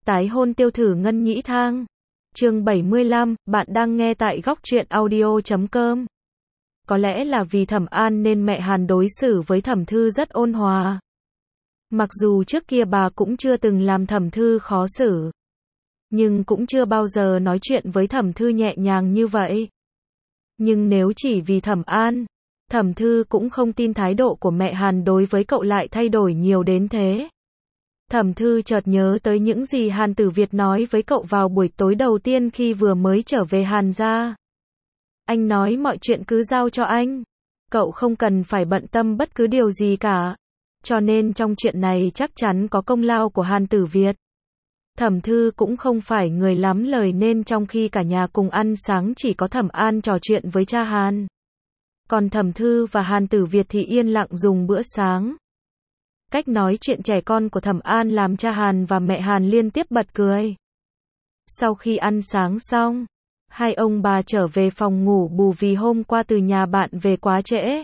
Tái hôn tiêu thử Ngân Nhĩ Thang. Chương 75, bạn đang nghe tại góc truyện audio.com. Có lẽ là vì Thẩm An nên mẹ Hàn đối xử với Thẩm Thư rất ôn hòa. Mặc dù trước kia bà cũng chưa từng làm Thẩm Thư khó xử, nhưng cũng chưa bao giờ nói chuyện với Thẩm Thư nhẹ nhàng như vậy. Nhưng nếu chỉ vì Thẩm An, Thẩm Thư cũng không tin thái độ của mẹ Hàn đối với cậu lại thay đổi nhiều đến thế. Thẩm Thư chợt nhớ tới những gì Hàn Tử Việt nói với cậu vào buổi tối đầu tiên khi vừa mới trở về Hàn gia. Anh nói mọi chuyện cứ giao cho anh. Cậu không cần phải bận tâm bất cứ điều gì cả. Cho nên trong chuyện này chắc chắn có công lao của Hàn Tử Việt. Thẩm Thư cũng không phải người lắm lời nên trong khi cả nhà cùng ăn sáng chỉ có Thẩm An trò chuyện với cha Hàn. Còn Thẩm Thư và Hàn Tử Việt thì yên lặng dùng bữa sáng. Cách nói chuyện trẻ con của Thẩm An làm cha Hàn và mẹ Hàn liên tiếp bật cười. Sau khi ăn sáng xong, hai ông bà trở về phòng ngủ bù vì hôm qua từ nhà bạn về quá trễ.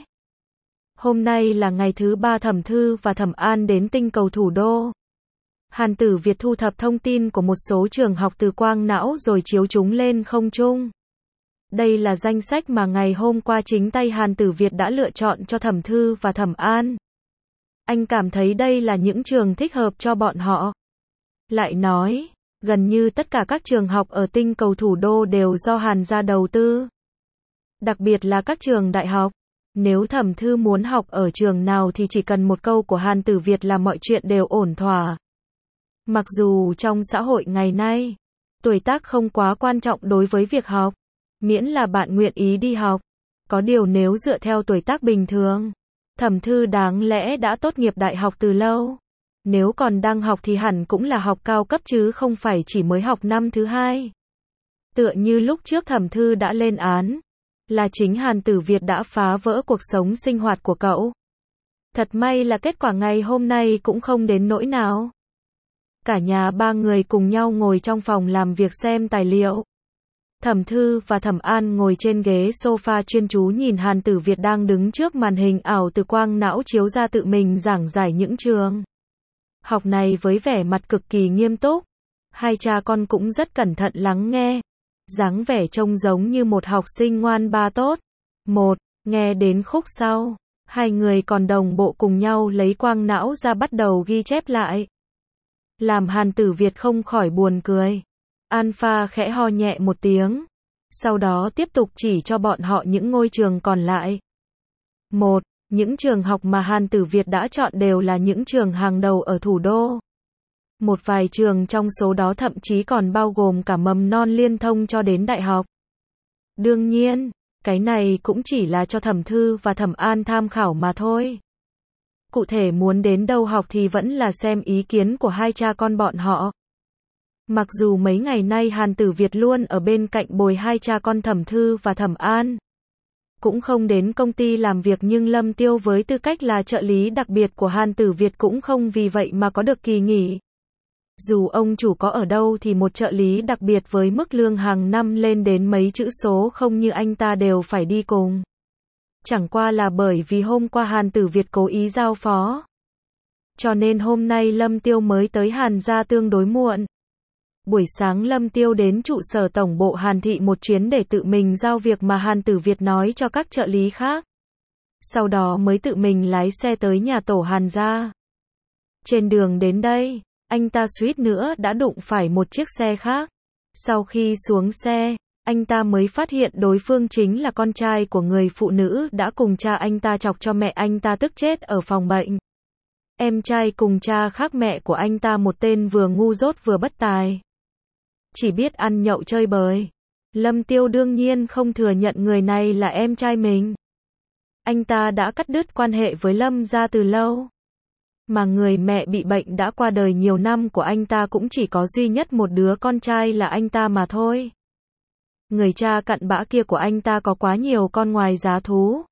Hôm nay là ngày thứ 3 Thẩm Thư và Thẩm An đến tinh cầu thủ đô. Hàn Tử Việt thu thập thông tin của một số trường học từ quang não rồi chiếu chúng lên không trung. Đây là danh sách mà ngày hôm qua chính tay Hàn Tử Việt đã lựa chọn cho Thẩm Thư và Thẩm An. Anh cảm thấy đây là những trường thích hợp cho bọn họ. Lại nói, gần như tất cả các trường học ở tinh cầu thủ đô đều do Hàn gia đầu tư. Đặc biệt là các trường đại học. Nếu Thẩm Thư muốn học ở trường nào thì chỉ cần một câu của Hàn Tử Việt là mọi chuyện đều ổn thỏa. Mặc dù trong xã hội ngày nay, tuổi tác không quá quan trọng đối với việc học, miễn là bạn nguyện ý đi học. Có điều nếu dựa theo tuổi tác bình thường, Thẩm Thư đáng lẽ đã tốt nghiệp đại học từ lâu. Nếu còn đang học thì hẳn cũng là học cao cấp chứ không phải chỉ mới học năm thứ 2. Tựa như lúc trước Thẩm Thư đã lên án, là chính Hàn Tử Việt đã phá vỡ cuộc sống sinh hoạt của cậu. Thật may là kết quả ngày hôm nay cũng không đến nỗi nào. Cả nhà ba người cùng nhau ngồi trong phòng làm việc xem tài liệu. Thẩm Thư và Thẩm An ngồi trên ghế sofa chuyên chú nhìn Hàn Tử Việt đang đứng trước màn hình ảo từ quang não chiếu ra tự mình giảng giải những trường học này với vẻ mặt cực kỳ nghiêm túc. Hai cha con cũng rất cẩn thận lắng nghe. Dáng vẻ trông giống như một học sinh ngoan ba tốt. Nghe đến khúc sau, hai người còn đồng bộ cùng nhau lấy quang não ra bắt đầu ghi chép lại. Làm Hàn Tử Việt không khỏi buồn cười. Alpha khẽ ho nhẹ một tiếng. Sau đó tiếp tục chỉ cho bọn họ những ngôi trường còn lại. Những trường học mà Hàn Tử Việt đã chọn đều là những trường hàng đầu ở thủ đô. Một vài trường trong số đó thậm chí còn bao gồm cả mầm non liên thông cho đến đại học. Đương nhiên, cái này cũng chỉ là cho Thẩm Thư và Thẩm An tham khảo mà thôi. Cụ thể muốn đến đâu học thì vẫn là xem ý kiến của hai cha con bọn họ. Mặc dù mấy ngày nay Hàn Tử Việt luôn ở bên cạnh bồi hai cha con Thẩm Thư và Thẩm An, cũng không đến công ty làm việc, nhưng Lâm Tiêu với tư cách là trợ lý đặc biệt của Hàn Tử Việt cũng không vì vậy mà có được kỳ nghỉ. Dù ông chủ có ở đâu thì một trợ lý đặc biệt với mức lương hàng năm lên đến mấy chữ số không như anh ta đều phải đi cùng. Chẳng qua là bởi vì hôm qua Hàn Tử Việt cố ý giao phó, cho nên hôm nay Lâm Tiêu mới tới Hàn gia tương đối muộn. Buổi sáng Lâm Tiêu đến trụ sở tổng bộ Hàn thị một chuyến để tự mình giao việc mà Hàn Tử Việt nói cho các trợ lý khác. Sau đó mới tự mình lái xe tới nhà tổ Hàn gia. Trên đường đến đây, anh ta suýt nữa đã đụng phải một chiếc xe khác. Sau khi xuống xe, anh ta mới phát hiện đối phương chính là con trai của người phụ nữ đã cùng cha anh ta chọc cho mẹ anh ta tức chết ở phòng bệnh. Em trai cùng cha khác mẹ của anh ta một tên vừa ngu dốt vừa bất tài, chỉ biết ăn nhậu chơi bời. Lâm Tiêu đương nhiên không thừa nhận người này là em trai mình. Anh ta đã cắt đứt quan hệ với Lâm gia từ lâu. Mà người mẹ bị bệnh đã qua đời nhiều năm của anh ta cũng chỉ có duy nhất một đứa con trai là anh ta mà thôi. Người cha cặn bã kia của anh ta có quá nhiều con ngoài giá thú.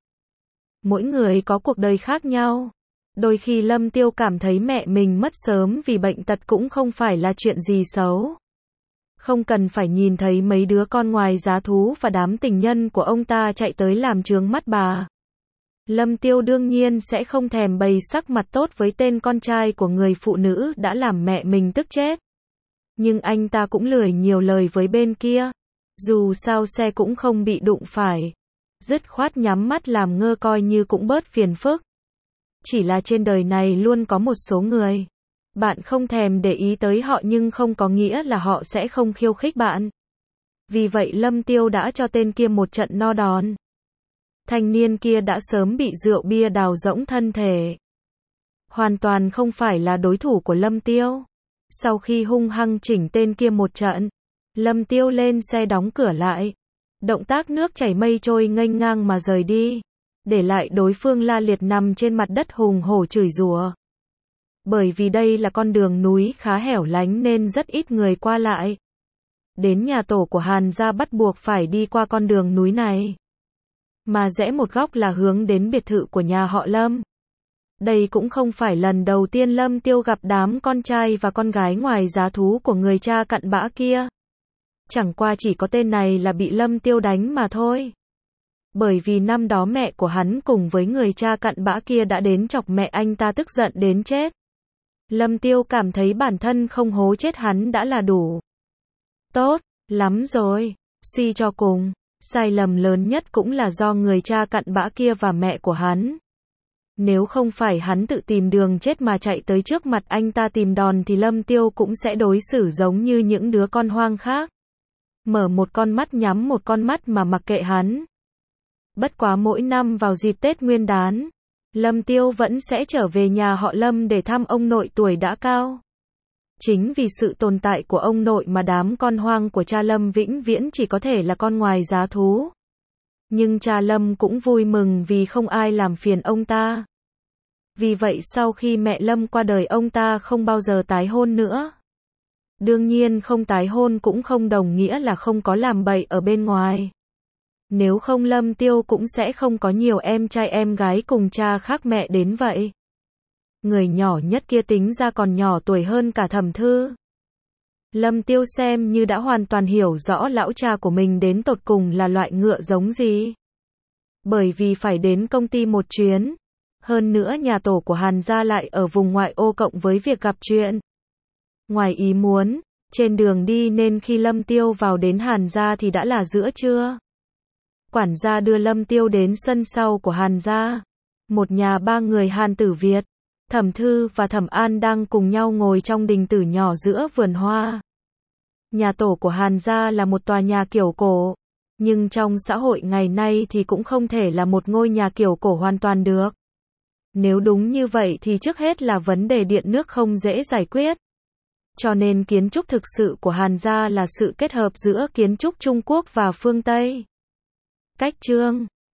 Mỗi người có cuộc đời khác nhau. Đôi khi Lâm Tiêu cảm thấy mẹ mình mất sớm vì bệnh tật cũng không phải là chuyện gì xấu. Không cần phải nhìn thấy mấy đứa con ngoài giá thú và đám tình nhân của ông ta chạy tới làm chướng mắt bà. Lâm Tiêu đương nhiên sẽ không thèm bày sắc mặt tốt với tên con trai của người phụ nữ đã làm mẹ mình tức chết. Nhưng anh ta cũng lười nhiều lời với bên kia. Dù sao xe cũng không bị đụng phải. Dứt khoát nhắm mắt làm ngơ coi như cũng bớt phiền phức. Chỉ là trên đời này luôn có một số người. Bạn không thèm để ý tới họ nhưng không có nghĩa là họ sẽ không khiêu khích bạn. Vì vậy Lâm Tiêu đã cho tên kia một trận no đòn. Thanh niên kia đã sớm bị rượu bia đào rỗng thân thể. Hoàn toàn không phải là đối thủ của Lâm Tiêu. Sau khi hung hăng chỉnh tên kia một trận, Lâm Tiêu lên xe đóng cửa lại. Động tác nước chảy mây trôi nghênh ngang mà rời đi. Để lại đối phương la liệt nằm trên mặt đất hùng hổ chửi rủa. Bởi vì đây là con đường núi khá hẻo lánh nên rất ít người qua lại. Đến nhà tổ của Hàn gia bắt buộc phải đi qua con đường núi này. Mà rẽ một góc là hướng đến biệt thự của nhà họ Lâm. Đây cũng không phải lần đầu tiên Lâm Tiêu gặp đám con trai và con gái ngoài giá thú của người cha cặn bã kia. Chẳng qua chỉ có tên này là bị Lâm Tiêu đánh mà thôi. Bởi vì năm đó mẹ của hắn cùng với người cha cặn bã kia đã đến chọc mẹ anh ta tức giận đến chết. Lâm Tiêu cảm thấy bản thân không hố chết hắn đã là đủ. Tốt lắm rồi. Suy cho cùng, sai lầm lớn nhất cũng là do người cha cặn bã kia và mẹ của hắn. Nếu không phải hắn tự tìm đường chết mà chạy tới trước mặt anh ta tìm đòn thì Lâm Tiêu cũng sẽ đối xử giống như những đứa con hoang khác. Mở một con mắt nhắm một con mắt mà mặc kệ hắn. Bất quá mỗi năm vào dịp Tết Nguyên đán, Lâm Tiêu vẫn sẽ trở về nhà họ Lâm để thăm ông nội tuổi đã cao. Chính vì sự tồn tại của ông nội mà đám con hoang của cha Lâm vĩnh viễn chỉ có thể là con ngoài giá thú. Nhưng cha Lâm cũng vui mừng vì không ai làm phiền ông ta. Vì vậy sau khi mẹ Lâm qua đời ông ta không bao giờ tái hôn nữa. Đương nhiên không tái hôn cũng không đồng nghĩa là không có làm bậy ở bên ngoài. Nếu không Lâm Tiêu cũng sẽ không có nhiều em trai em gái cùng cha khác mẹ đến vậy. Người nhỏ nhất kia tính ra còn nhỏ tuổi hơn cả Thẩm Thư. Lâm Tiêu xem như đã hoàn toàn hiểu rõ lão cha của mình đến tột cùng là loại ngựa giống gì. Bởi vì phải đến công ty một chuyến. Hơn nữa nhà tổ của Hàn gia lại ở vùng ngoại ô cộng với việc gặp chuyện ngoài ý muốn, trên đường đi nên khi Lâm Tiêu vào đến Hàn gia thì đã là giữa trưa. Quản gia đưa Lâm Tiêu đến sân sau của Hàn gia. Một nhà ba người Hàn Tử Việt, Thẩm Thư và Thẩm An đang cùng nhau ngồi trong đình tử nhỏ giữa vườn hoa. Nhà tổ của Hàn gia là một tòa nhà kiểu cổ, nhưng trong xã hội ngày nay thì cũng không thể là một ngôi nhà kiểu cổ hoàn toàn được. Nếu đúng như vậy thì trước hết là vấn đề điện nước không dễ giải quyết. Cho nên kiến trúc thực sự của Hàn gia là sự kết hợp giữa kiến trúc Trung Quốc và phương Tây. Cách chương